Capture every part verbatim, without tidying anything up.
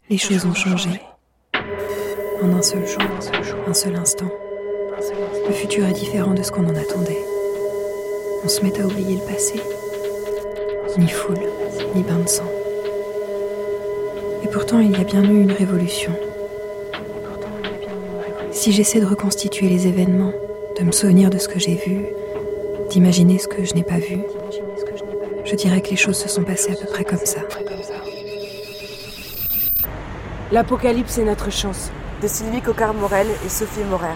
Les choses ont changé. En un seul jour, un seul instant. Le futur est différent de ce qu'on en attendait. On se met à oublier le passé. Ni foule, ni bain de sang. Et pourtant, il y a bien eu une révolution. Si j'essaie de reconstituer les événements, de me souvenir de ce que j'ai vu, d'imaginer ce que je n'ai pas vu, je dirais que les choses se sont passées à peu près comme ça. L'apocalypse est notre chance, de Sylvie Coquart-Morel et Sophie Morer.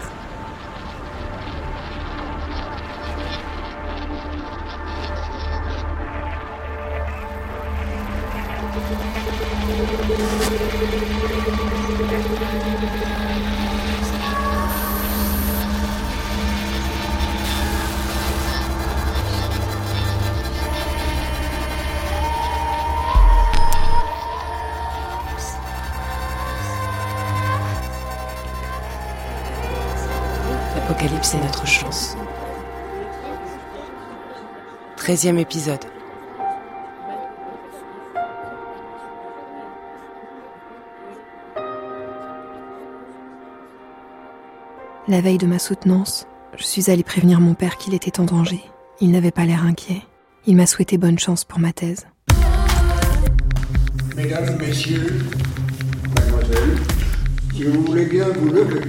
L'apocalypse est notre chance. Treizième épisode. La veille de ma soutenance, je suis allée prévenir mon père qu'il était en danger. Il n'avait pas l'air inquiet. Il m'a souhaité bonne chance pour ma thèse. Mesdames, messieurs, mademoiselle, si vous voulez bien vous lever.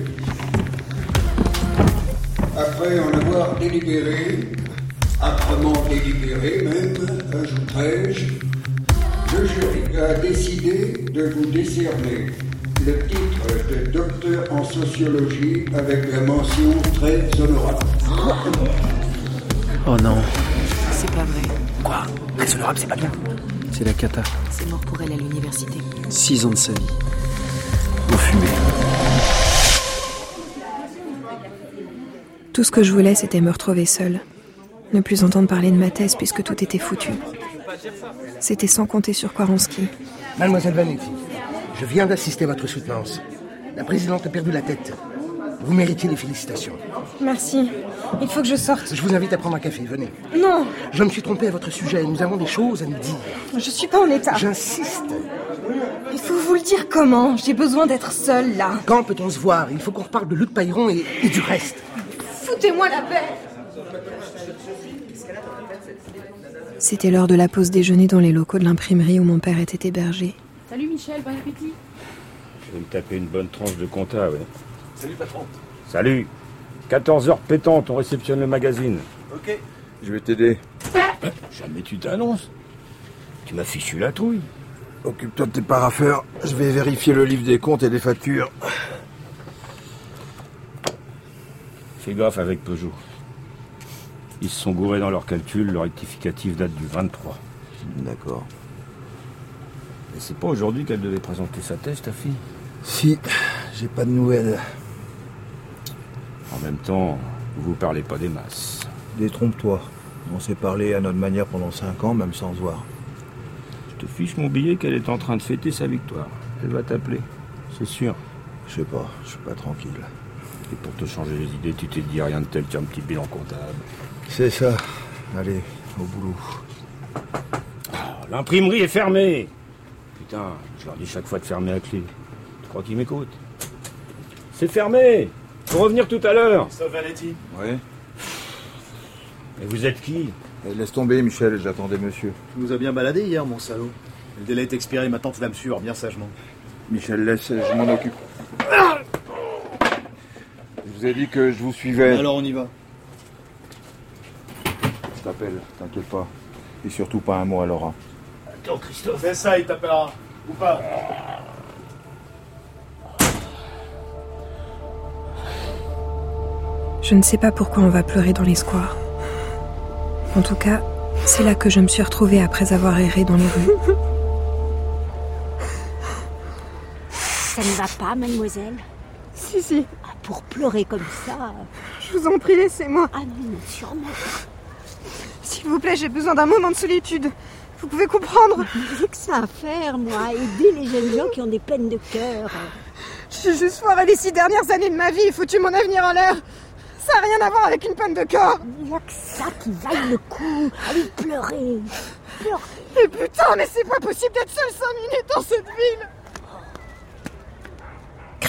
Après en avoir délibéré, âprement délibéré même, ajouterai-je, le jury a décidé de vous décerner le titre de docteur en sociologie avec la mention très honorable. Oh non. C'est pas vrai. Quoi? Très honorable, c'est pas bien. C'est la cata. C'est mort pour elle à l'université. Six ans de sa vie. Au fumé. Tout ce que je voulais, c'était me retrouver seule. Ne plus entendre parler de ma thèse puisque tout était foutu. C'était sans compter sur Kwaronski. Mademoiselle Vanetti, je viens d'assister à votre soutenance. La présidente a perdu la tête. Vous méritez les félicitations. Merci. Il faut que je sorte. Je vous invite à prendre un café, venez. Non. Je me suis trompé à votre sujet. Nous avons des choses à nous dire. Je suis pas en état. J'insiste. Il faut vous le dire comment. J'ai besoin d'être seule, là. Quand peut-on se voir? Il faut qu'on reparle de Luc Payron et, et du reste. Foutez-moi la paix. C'était l'heure de la pause déjeuner dans les locaux de l'imprimerie où mon père était hébergé. Salut Michel, bon appétit. Je vais me taper une bonne tranche de compta, ouais. Salut patron. Salut. quatorze heures pétantes, on réceptionne le magazine. Ok. Je vais t'aider. Jamais tu t'annonces. Tu m'as fichu la trouille. Occupe-toi de tes paraffeurs. Je vais vérifier le livre des comptes et des factures. Fais gaffe avec Peugeot. Ils se sont gourés dans leurs calculs, le rectificatif date du vingt-trois. D'accord. Et c'est pas aujourd'hui qu'elle devait présenter sa thèse, ta fille? Si, j'ai pas de nouvelles. En même temps, vous vous parlez pas des masses. Détrompe-toi. On s'est parlé à notre manière pendant cinq ans, même sans se voir. Je te fiche mon billet qu'elle est en train de fêter sa victoire. Elle va t'appeler, c'est sûr. Je sais pas, je suis pas tranquille. Et pour te changer les idées, tu t'es dit rien de tel qu'un petit bilan comptable. C'est ça. Allez, au boulot. Ah, l'imprimerie est fermée. Putain, je leur dis chaque fois de fermer à clé. Tu crois qu'ils m'écoutent? C'est fermé. Faut revenir tout à l'heure. Christophe Vanetti. Ouais. Et vous êtes qui? Eh, laisse tomber, Michel, j'attendais monsieur. Tu nous as bien baladé hier, mon salaud. Le délai est expiré, maintenant tu vas me suivre, bien sagement. Michel, laisse, je m'en occupe. Je vous ai dit que je vous suivais. Alors on y va. Je t'appelle, t'inquiète pas. Et surtout pas un mot à Laura. Attends, Christophe. Fais ça, il t'appellera. Ou pas. Je ne sais pas pourquoi on va pleurer dans les squares. En tout cas, c'est là que je me suis retrouvée après avoir erré dans les rues. Ça ne va pas, mademoiselle? Si, si. Ah, pour pleurer comme ça... Je vous en prie, laissez-moi. Ah non, sûrement. S'il vous plaît, j'ai besoin d'un moment de solitude. Vous pouvez comprendre? J'ai que ça à faire, moi. Aider les jeunes gens qui ont des peines de cœur. J'ai juste foiré les six dernières années de ma vie et foutu mon avenir en l'air. Ça n'a rien à voir avec une peine de corps. Il n'y a que ça qui vaille le coup. Allez pleurer. Pleurer. Mais putain, mais c'est pas possible d'être seule cinq minutes dans cette ville.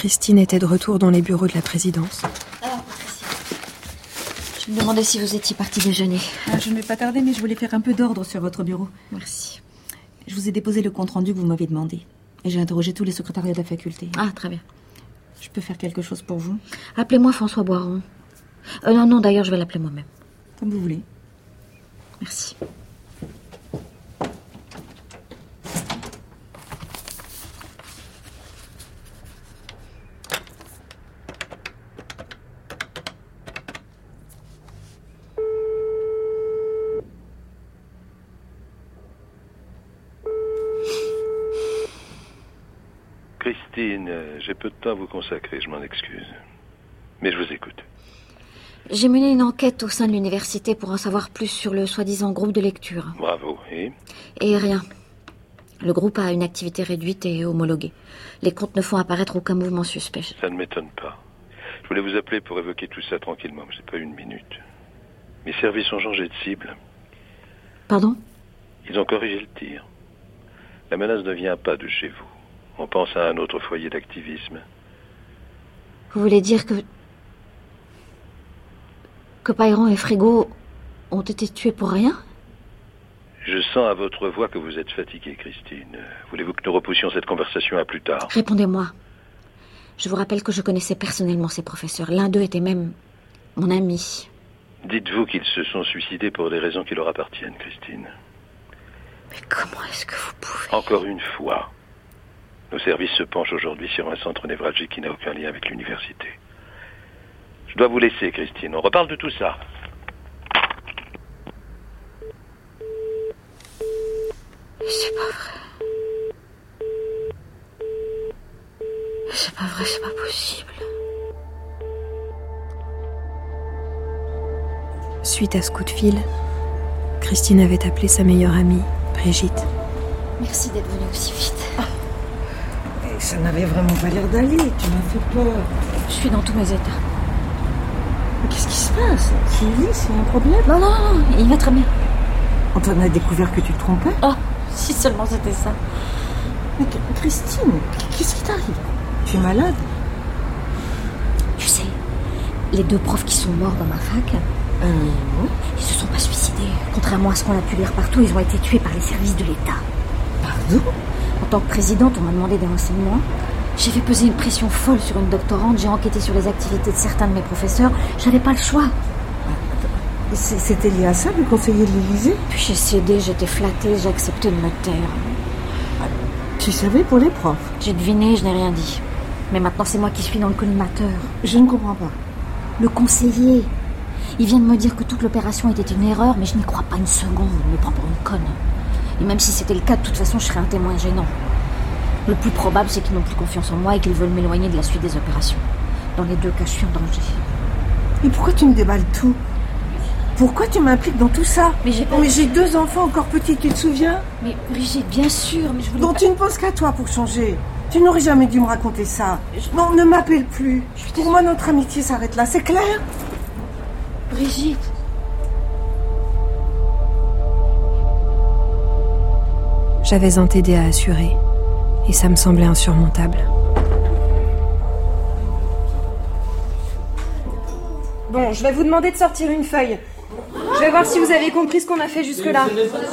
Christine était de retour dans les bureaux de la présidence. Alors, Patricia, je me demandais si vous étiez partie déjeuner. Ah, je ne vais pas tarder, mais je voulais faire un peu d'ordre sur votre bureau. Merci. Je vous ai déposé le compte-rendu que vous m'avez demandé. Et j'ai interrogé tous les secrétariats de la faculté. Ah, très bien. Je peux faire quelque chose pour vous? Appelez-moi François Boiron. Euh, non, non, d'ailleurs, je vais l'appeler moi-même. Comme vous voulez. Merci. Christine, j'ai peu de temps à vous consacrer, je m'en excuse. Mais je vous écoute. J'ai mené une enquête au sein de l'université pour en savoir plus sur le soi-disant groupe de lecture. Bravo, et Et rien. Le groupe a une activité réduite et homologuée. Les comptes ne font apparaître aucun mouvement suspect. Ça ne m'étonne pas. Je voulais vous appeler pour évoquer tout ça tranquillement, mais j'ai pas eu une minute. Mes services ont changé de cible. Pardon? Ils ont corrigé le tir. La menace ne vient pas de chez vous. On pense à un autre foyer d'activisme. Vous voulez dire que... que Payron et Frigo ont été tués pour rien? Je sens à votre voix que vous êtes fatiguée, Christine. Voulez-vous que nous repoussions cette conversation à plus tard? Répondez-moi. Je vous rappelle que je connaissais personnellement ces professeurs. L'un d'eux était même mon ami. Dites-vous qu'ils se sont suicidés pour des raisons qui leur appartiennent, Christine. Mais comment est-ce que vous pouvez... Encore une fois, nos services se penchent aujourd'hui sur un centre névralgique qui n'a aucun lien avec l'université. Je dois vous laisser, Christine. On reparle de tout ça. C'est pas vrai. C'est pas vrai, c'est pas possible. Suite à ce coup de fil, Christine avait appelé sa meilleure amie, Brigitte. Merci d'être venue aussi vite. Ah. Et ça n'avait vraiment pas l'air d'aller, tu m'as fait peur. Je suis dans tous mes états. Mais qu'est-ce qui se passe? Sylvie, c'est un problème? Non, non, non, il va très bien. Antoine a découvert que tu te trompais? Oh, si seulement c'était ça. Mais Christine, qu'est-ce qui t'arrive? Tu es malade? Tu sais, les deux profs qui sont morts dans ma fac, euh, ils se sont pas suicidés. Contrairement à ce qu'on a pu lire partout, ils ont été tués par les services de l'État. Pardon? En tant que présidente, on m'a demandé des renseignements. J'ai fait peser une pression folle sur une doctorante, j'ai enquêté sur les activités de certains de mes professeurs. J'avais pas le choix. C'était lié à ça, le conseiller de l'Élysée? Puis j'ai cédé, j'étais flattée, j'ai accepté de me taire. Tu savais pour les profs? J'ai deviné, je n'ai rien dit. Mais maintenant, c'est moi qui suis dans le collimateur. Je ne comprends pas. Le conseiller. Il vient de me dire que toute l'opération était une erreur, mais je n'y crois pas une seconde. Il me prend pour une conne. Et même si c'était le cas, de toute façon, je serais un témoin gênant. Le plus probable, c'est qu'ils n'ont plus confiance en moi et qu'ils veulent m'éloigner de la suite des opérations. Dans les deux cas, je suis en danger. Et pourquoi tu me déballes tout? Pourquoi tu m'impliques dans tout ça? Mais j'ai pas... Mais j'ai deux enfants encore petits, tu te souviens? Mais Brigitte, bien sûr, mais je voulais Donc pas... tu ne penses qu'à toi pour changer. Tu n'aurais jamais dû me raconter ça. Je... Non, ne m'appelle plus. Pour moi, notre amitié s'arrête là, c'est clair? Brigitte... J'avais un T D à assurer, et ça me semblait insurmontable. Bon, je vais vous demander de sortir une feuille. Je vais voir si vous avez compris ce qu'on a fait jusque-là.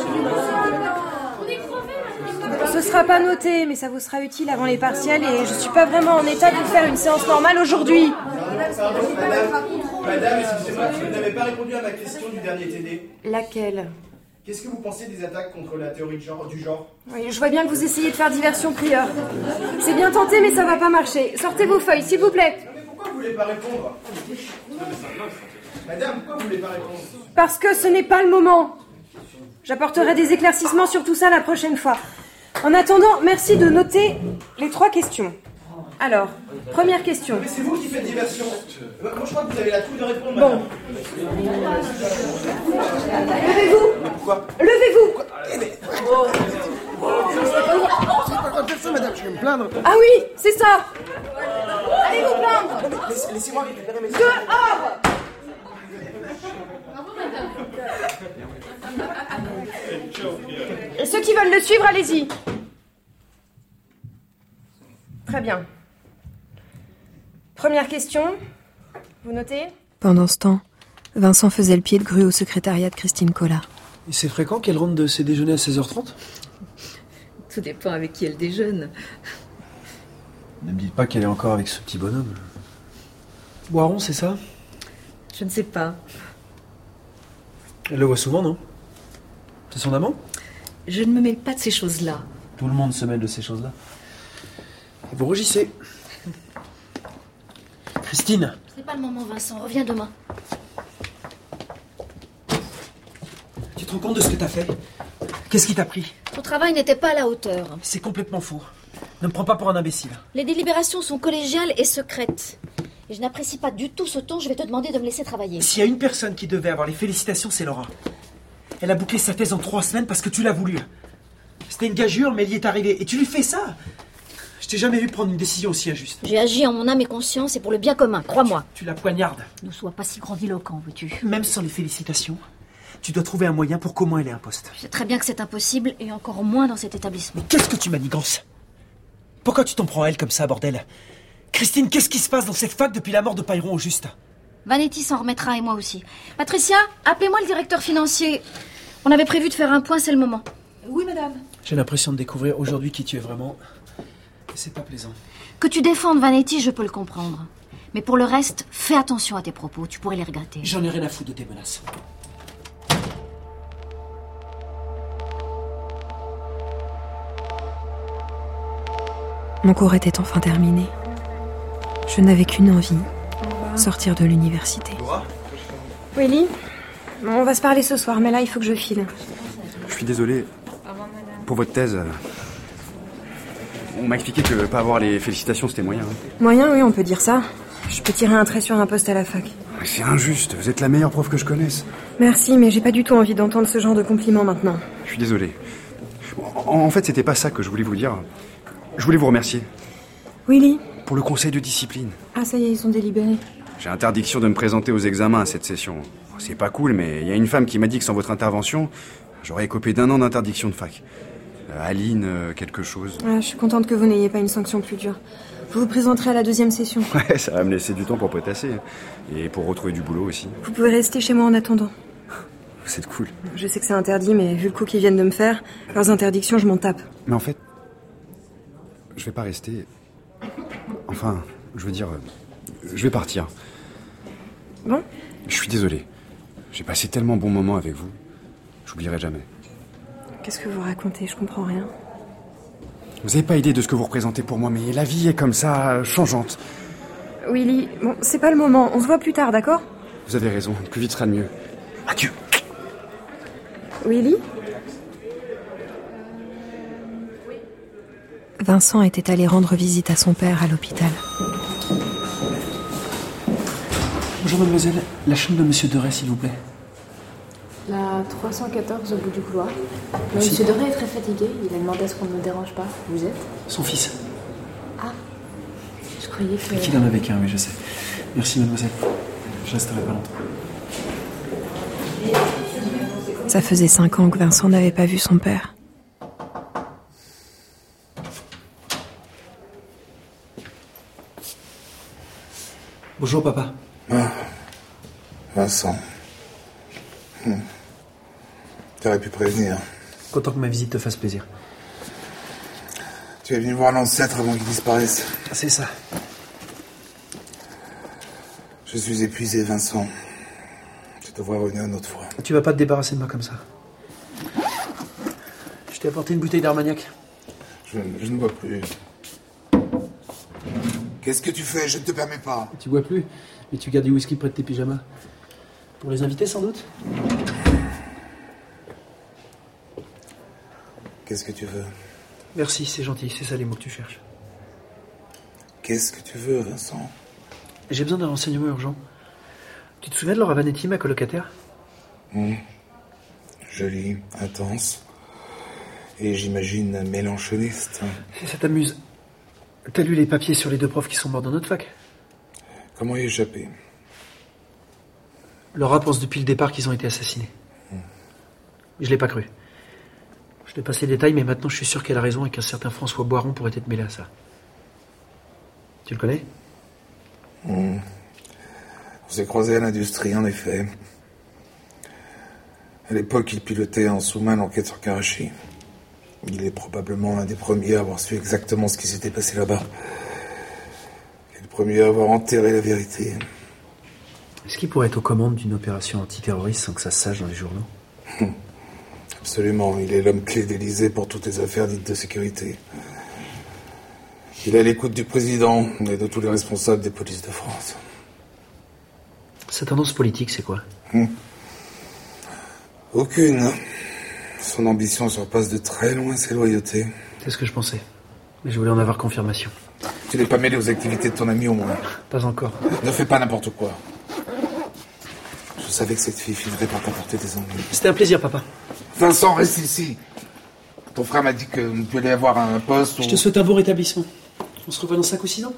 Ce sera pas noté, mais ça vous sera utile avant les partiels et je suis pas vraiment en état de vous faire une séance normale aujourd'hui. Madame, excusez-moi, vous n'avez pas répondu à ma question du dernier T D. Laquelle? Qu'est-ce que vous pensez des attaques contre la théorie du genre, du genre? Oui, je vois bien que vous essayez de faire diversion, prieur. C'est bien tenté, mais ça va pas marcher. Sortez vos feuilles, s'il vous plaît. Mais pourquoi vous voulez pas répondre? Madame, pourquoi vous voulez pas répondre? Parce que ce n'est pas le moment. J'apporterai des éclaircissements sur tout ça la prochaine fois. En attendant, merci de noter les trois questions. Alors, première question. Mais c'est vous qui faites diversion. Moi, je crois que vous avez la trouille de répondre, madame. Bon. Levez-vous. Pourquoi? Levez-vous. Oh. Oh, c'est pas le droit de faire ça, madame, je vais me plaindre. Ah oui, c'est ça. Allez vous plaindre. Laissez-moi récupérer mes... Dehors. Et ceux qui veulent le suivre, allez-y. Très bien. Première question. Vous notez ? Pendant ce temps, Vincent faisait le pied de grue au secrétariat de Christine Collat. Et c'est fréquent qu'elle rentre de ses déjeuners à seize heures trente ? Tout dépend avec qui elle déjeune. Ne me dites pas qu'elle est encore avec ce petit bonhomme. Boiron, c'est ça ? Je ne sais pas. Elle le voit souvent, non ? C'est son amant ? Je ne me mêle pas de ces choses-là. Tout le monde se mêle de ces choses-là. Et vous rougissez. Christine. C'est pas le moment, Vincent. Reviens demain. Tu te rends compte de ce que t'as fait ? Qu'est-ce qui t'a pris ? Ton travail n'était pas à la hauteur. C'est complètement faux. Ne me prends pas pour un imbécile. Les délibérations sont collégiales et secrètes. Et je n'apprécie pas du tout ce ton. Je vais te demander de me laisser travailler. S'il y a une personne qui devait avoir les félicitations, c'est Laura. Elle a bouclé sa thèse en trois semaines parce que tu l'as voulu. C'était une gageure, mais elle y est arrivée. Et tu lui fais ça ? Je t'ai jamais vu prendre une décision aussi injuste. J'ai agi en mon âme et conscience et pour le bien commun, crois-moi. Tu, tu la poignardes. Ne sois pas si grandiloquent, veux-tu. Même sans les félicitations, tu dois trouver un moyen pour qu'au moins elle ait un poste. Je sais très bien que c'est impossible et encore moins dans cet établissement. Mais qu'est-ce que tu manigances ? Pourquoi tu t'en prends à elle comme ça, bordel ? Christine, qu'est-ce qui se passe dans cette fac depuis la mort de Payron au juste ? Vanetti s'en remettra et moi aussi. Patricia, appelez-moi le directeur financier. On avait prévu de faire un point, c'est le moment. Oui, madame. J'ai l'impression de découvrir aujourd'hui qui tu es vraiment. C'est pas plaisant. Que tu défendes Vanetti, je peux le comprendre. Mais pour le reste, fais attention à tes propos, tu pourrais les regretter. J'en ai rien à foutre de tes menaces. Mon cours était enfin terminé. Je n'avais qu'une envie, sortir de l'université. Willy, on va se parler ce soir, mais là, il faut que je file. Je suis désolé. Pour votre thèse, on m'a expliqué que pas avoir les félicitations, c'était moyen. Hein. Moyen, oui, on peut dire ça. Je peux tirer un trait sur un poste à la fac. C'est injuste, vous êtes la meilleure prof que je connaisse. Merci, mais j'ai pas du tout envie d'entendre ce genre de compliments maintenant. Je suis désolé. En, en fait, c'était pas ça que je voulais vous dire. Je voulais vous remercier. Willy ? Pour le conseil de discipline. Ah, ça y est, ils sont délibérés. J'ai interdiction de me présenter aux examens à cette session. C'est pas cool, mais il y a une femme qui m'a dit que sans votre intervention, j'aurais écopé d'un an d'interdiction de fac. Euh, Aline, euh, quelque chose. Ah, je suis contente que vous n'ayez pas une sanction plus dure. Vous vous présenterez à la deuxième session. Ouais, ça va me laisser du temps pour potasser. Et pour retrouver du boulot aussi. Vous pouvez rester chez moi en attendant. C'est cool. Je sais que c'est interdit, mais vu le coup qu'ils viennent de me faire, leurs interdictions, je m'en tape. Mais en fait, je vais pas rester. Enfin, je veux dire, je vais partir. Bon ? Je suis désolé. J'ai passé tellement bon moment avec vous. J'oublierai jamais. Qu'est-ce que vous racontez ? Je comprends rien. Vous n'avez pas idée de ce que vous représentez pour moi, mais la vie est comme ça, changeante. Willy, bon, c'est pas le moment. On se voit plus tard, d'accord ? Vous avez raison. Plus vite sera le mieux. Adieu. Willy ? Vincent était allé rendre visite à son père à l'hôpital. Bonjour mademoiselle, la chambre de monsieur Deray, s'il vous plaît. La trois cent quatorze au bout du couloir. Mais monsieur Deray est très fatigué, il a demandé à ce qu'on ne me dérange pas. Vous êtes ? Son fils. Ah, je croyais que... Qu'il en avait qu'un, oui, je sais. Merci mademoiselle, je resterai pas longtemps. Ça faisait cinq ans que Vincent n'avait pas vu son père. Bonjour papa. Ah, Vincent. Hmm. T'aurais pu prévenir. Content que ma visite te fasse plaisir. Tu es venu voir l'ancêtre avant qu'il disparaisse. C'est ça. Je suis épuisé, Vincent. Je te vois revenir une autre fois. Tu vas pas te débarrasser de moi comme ça. Je t'ai apporté une bouteille d'Armagnac. Je, je ne bois plus. Qu'est-ce que tu fais ? Je ne te permets pas. Tu bois plus, mais tu gardes du whisky près de tes pyjamas. Pour les invités, sans doute ? Qu'est-ce que tu veux ? Merci, c'est gentil, c'est ça les mots que tu cherches. Qu'est-ce que tu veux, Vincent ? J'ai besoin d'un renseignement urgent. Tu te souviens de Laura Vanetti, ma colocataire ? mmh. Jolie, intense. Et j'imagine mélanchoniste. Si ça t'amuse, t'as lu les papiers sur les deux profs qui sont morts dans notre fac ? Comment y échapper ? Laura pense depuis le départ qu'ils ont été assassinés. Mmh. Je l'ai pas cru. Je te passe les détails, mais maintenant je suis sûr qu'elle a raison et qu'un certain François Boiron pourrait être mêlé à ça. Tu le connais ? Mmh. On s'est croisés à l'industrie, en effet. À l'époque, il pilotait en sous-main l'enquête sur Karachi. Il est probablement l'un des premiers à avoir su exactement ce qui s'était passé là-bas. Il est le premier à avoir enterré la vérité. Est-ce qu'il pourrait être aux commandes d'une opération antiterroriste sans que ça se sache dans les journaux? Absolument. Il est l'homme clé d'Élysée pour toutes les affaires dites de sécurité. Il est à l'écoute du président et de tous les responsables des polices de France. Sa tendance politique, c'est quoi? Hum. Aucune. Son ambition surpasse de très loin ses loyautés. C'est ce que je pensais. Mais je voulais en avoir confirmation. Tu n'es pas mêlé aux activités de ton ami, au moins? Pas encore. Ne fais pas n'importe quoi. Je savais que cette fille finirait par t'apporter des ennuis. C'était un plaisir, papa. Vincent, reste ici. Ton frère m'a dit que tu allais avoir un poste où... Je te souhaite un bon rétablissement. On se revoit dans cinq ou six ans.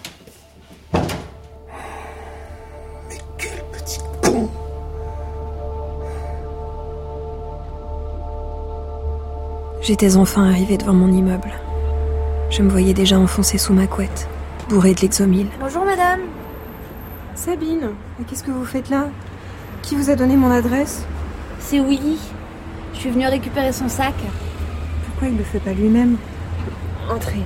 Mais quel petit con! J'étais enfin arrivée devant mon immeuble. Je me voyais déjà enfoncée sous ma couette, bourrée de Lexomil. Bonjour madame. Sabine, mais qu'est-ce que vous faites là? Qui vous a donné mon adresse? C'est Willy. Je suis venue récupérer son sac. Pourquoi il le fait pas lui-même? Entrez.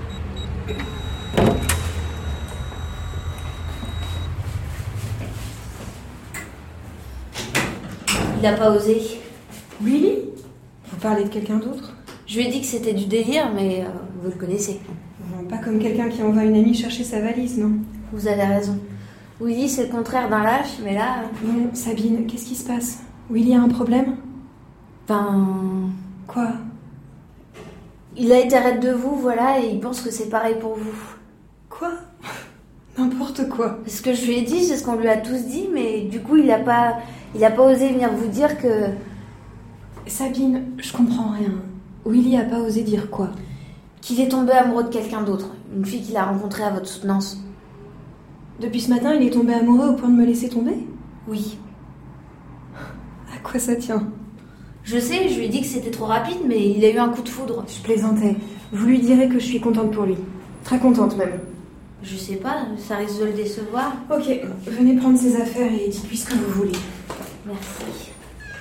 Il n'a pas osé. Willy? Vous parlez de quelqu'un d'autre? Je lui ai dit que c'était du délire, mais euh, vous le connaissez. Non, pas comme quelqu'un qui envoie une amie chercher sa valise, non? Vous avez raison. Willy, c'est le contraire d'un lâche, mais là... Non, Sabine, qu'est-ce qui se passe? Willy a un problème? Ben... Quoi? Il a été raide de vous, voilà, et il pense que c'est pareil pour vous. Quoi? N'importe quoi. C'est ce que je lui ai dit, c'est ce qu'on lui a tous dit, mais du coup, il a pas... Il a pas osé venir vous dire que... Sabine, je comprends rien. Willy a pas osé dire quoi? Qu'il est tombé amoureux de quelqu'un d'autre. Une fille qu'il a rencontrée à votre soutenance. Depuis ce matin, il est tombé amoureux au point de me laisser tomber? Oui. À quoi ça tient? Je sais, je lui ai dit que c'était trop rapide, mais il a eu un coup de foudre. Je plaisantais. Vous lui direz que je suis contente pour lui. Très contente même. Je sais pas, ça risque de le décevoir. Ok, venez prendre ses affaires et dites-lui ce que vous voulez. Merci.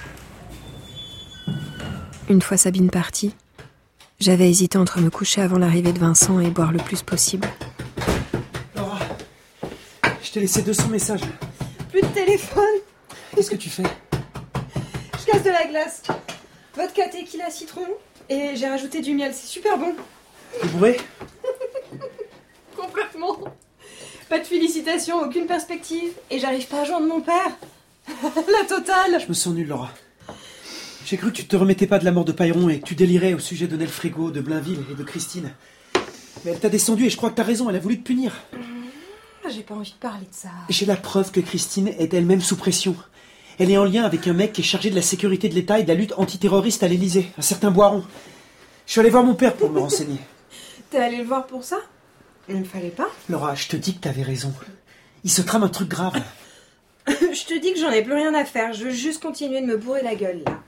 Une fois Sabine partie, j'avais hésité entre me coucher avant l'arrivée de Vincent et boire le plus possible. Laura, je t'ai laissé deux cents messages. Plus de téléphone. Qu'est-ce que tu fais? Je casse de la glace. Vodka, tequila, citron. Et j'ai rajouté du miel, c'est super bon. T'es bourré? Complètement. Pas de félicitations, aucune perspective. Et j'arrive pas à joindre mon père. La totale. Je me sens nul, Laura. J'ai cru que tu te remettais pas de la mort de Payron et que tu délirais au sujet de Nelfrégo, de Blainville et de Christine. Mais elle t'a descendu et je crois que t'as raison, elle a voulu te punir. Mmh, j'ai pas envie de parler de ça. J'ai la preuve que Christine est elle-même sous pression. Elle est en lien avec un mec qui est chargé de la sécurité de l'État et de la lutte antiterroriste à l'Élysée, un certain Boiron. Je suis allé voir mon père pour me renseigner. T'es allé le voir pour ça? Il ne fallait pas. Laura, je te dis que t'avais raison. Il se trame un truc grave. Je te dis que j'en ai plus rien à faire. Je veux juste continuer de me bourrer la gueule, là.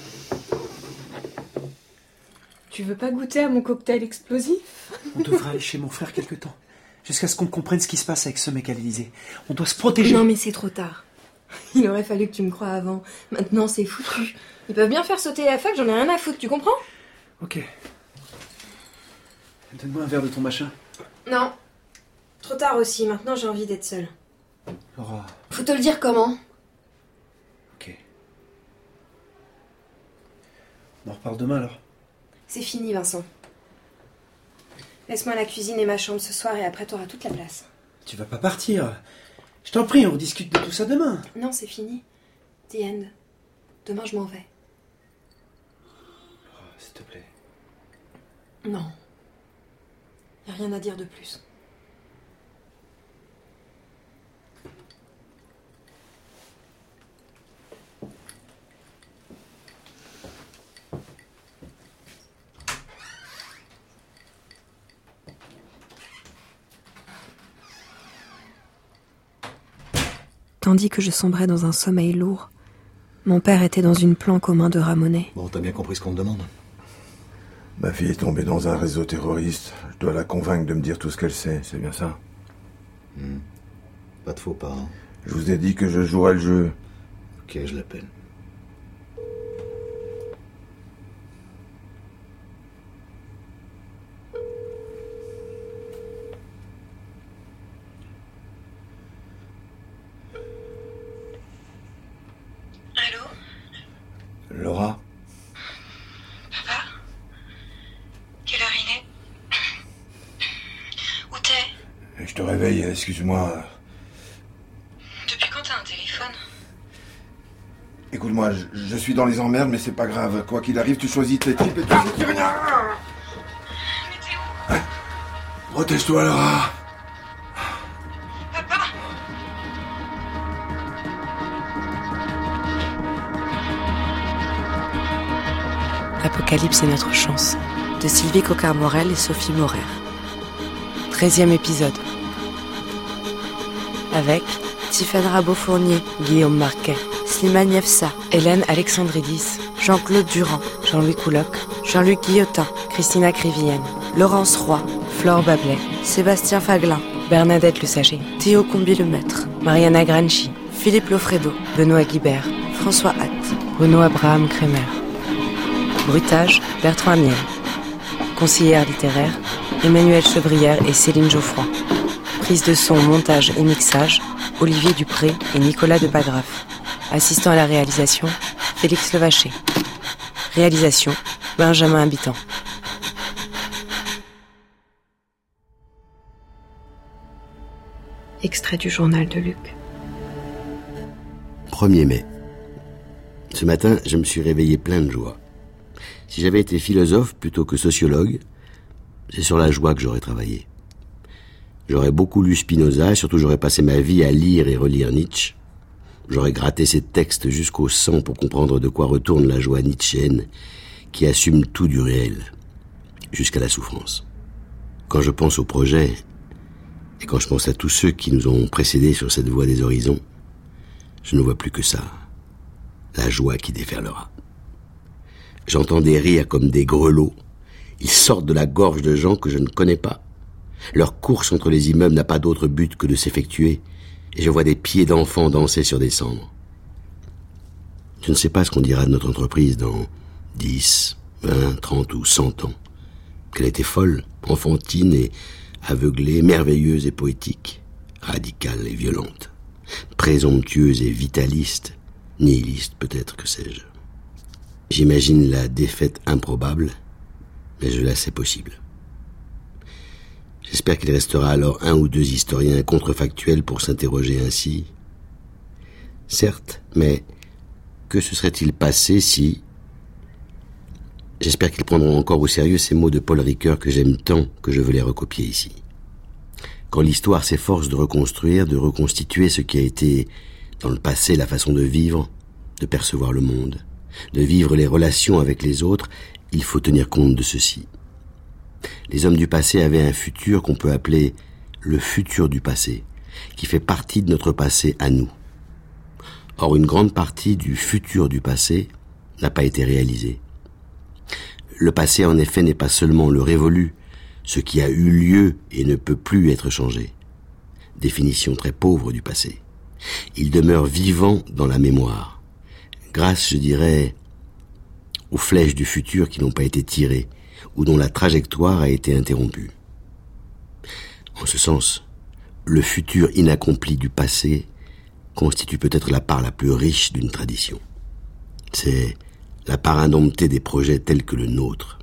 Tu veux pas goûter à mon cocktail explosif? On devrait aller chez mon frère quelque temps. Jusqu'à ce qu'on comprenne ce qui se passe avec ce mec à l'Élysée. On doit se protéger. Non, mais c'est trop tard. Il aurait fallu que tu me croies avant. Maintenant, c'est foutu. Ils peuvent bien faire sauter la fac, j'en ai rien à foutre, tu comprends? Ok. Donne-moi un verre de ton machin. Non. Trop tard aussi, maintenant j'ai envie d'être seule. Laura. Faut te le dire comment? Ok. On en reparle demain alors. C'est fini, Vincent. Laisse-moi la cuisine et ma chambre ce soir et après t'auras toute la place. Tu vas pas partir. Je t'en prie, on discute de tout ça demain. Non, c'est fini. The end. Demain, je m'en vais. Oh, s'il te plaît. Non. Y a rien à dire de plus. Tandis que je sombrais dans un sommeil lourd, mon père était dans une planque aux mains de Ramonet. Bon, t'as bien compris ce qu'on te demande? Ma fille est tombée dans un réseau terroriste. Je dois la convaincre de me dire tout ce qu'elle sait, c'est bien ça? hmm. Pas de faux pas, hein. Je vous ai dit que je jouerais le jeu. Ok, je l'appelle. Laura? Papa? Quelle heure il est? Où t'es? Je te réveille, excuse-moi. Depuis quand t'as un téléphone? Écoute-moi, je, je suis dans les emmerdes, mais c'est pas grave. Quoi qu'il arrive, tu choisis tes types et tu dis rien. Mais t'es où? Hein? Protège-toi, Laura. Papa? L'Apocalypse est notre chance, de Sylvie Coquart-Morel et Sophie Morer. treizième épisode. Avec Tiffaine Rabot-Fournier, Guillaume Marquet, Slimane Yefsa, Hélène Alexandridis, Jean-Claude Durand, Jean-Louis Couloc, Jean-Luc Guillotin, Christina Crivienne, Laurence Roy, Flore Bablet, Sébastien Faglin, Bernadette Le Sager, Théo Combi-Lemaître, Mariana Granchi, Philippe Lofredo, Benoît Guibert, François Hatt, Bruno Abraham Kremer. Bruitage, Bertrand Amiel. Conseillère littéraire, Emmanuelle Chevrière et Céline Geoffroy. Prise de son, montage et mixage, Olivier Dupré et Nicolas de Bagraf. Assistant à la réalisation, Félix Levaché. Réalisation, Benjamin Habitant. Extrait du journal de Luc. premier mai. Ce matin, je me suis réveillé plein de joie. Si j'avais été philosophe plutôt que sociologue, c'est sur la joie que j'aurais travaillé. J'aurais beaucoup lu Spinoza, et surtout j'aurais passé ma vie à lire et relire Nietzsche. J'aurais gratté ses textes jusqu'au sang pour comprendre de quoi retourne la joie nietzschéenne qui assume tout du réel, jusqu'à la souffrance. Quand je pense au projet, et quand je pense à tous ceux qui nous ont précédés sur cette voie des horizons, je ne vois plus que ça, la joie qui déferlera. J'entends des rires comme des grelots. Ils sortent de la gorge de gens que je ne connais pas. Leur course entre les immeubles n'a pas d'autre but que de s'effectuer, et je vois des pieds d'enfants danser sur des cendres. Je ne sais pas ce qu'on dira de notre entreprise dans dix, vingt, trente ou cent ans. Qu'elle était folle, enfantine et aveuglée, merveilleuse et poétique, radicale et violente, présomptueuse et vitaliste, nihiliste peut-être, que sais-je. J'imagine la défaite improbable, mais je la sais possible. J'espère qu'il restera alors un ou deux historiens contrefactuels pour s'interroger ainsi. Certes, mais que se serait-il passé si... J'espère qu'ils prendront encore au sérieux ces mots de Paul Ricoeur que j'aime tant que je veux les recopier ici. Quand l'histoire s'efforce de reconstruire, de reconstituer ce qui a été, dans le passé, la façon de vivre, de percevoir le monde, de vivre les relations avec les autres, il faut tenir compte de ceci. Les hommes du passé avaient un futur qu'on peut appeler le futur du passé, qui fait partie de notre passé à nous. Or, une grande partie du futur du passé n'a pas été réalisée. Le passé, en effet, n'est pas seulement le révolu, ce qui a eu lieu et ne peut plus être changé. Définition très pauvre du passé. Il demeure vivant dans la mémoire, grâce, je dirais, aux flèches du futur qui n'ont pas été tirées, ou dont la trajectoire a été interrompue. En ce sens, le futur inaccompli du passé constitue peut-être la part la plus riche d'une tradition. C'est la part indomptée des projets tels que le nôtre.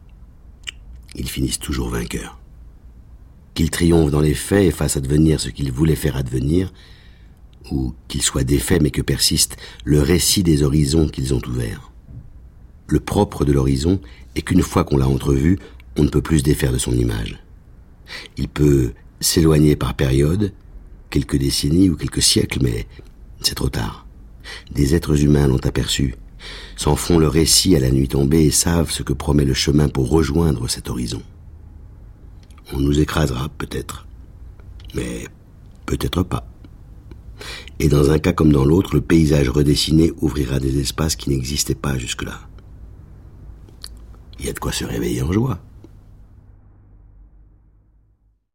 Ils finissent toujours vainqueurs. Qu'ils triomphent dans les faits et fassent advenir ce qu'ils voulaient faire advenir, ou qu'ils soient défaits mais que persiste le récit des horizons qu'ils ont ouverts. Le propre de l'horizon est qu'une fois qu'on l'a entrevu, on ne peut plus se défaire de son image. Il peut s'éloigner par période, quelques décennies ou quelques siècles, mais c'est trop tard. Des êtres humains l'ont aperçu, s'en font le récit à la nuit tombée et savent ce que promet le chemin pour rejoindre cet horizon. On nous écrasera, peut-être, mais peut-être pas. Et dans un cas comme dans l'autre, le paysage redessiné ouvrira des espaces qui n'existaient pas jusque-là. Il y a de quoi se réveiller en joie.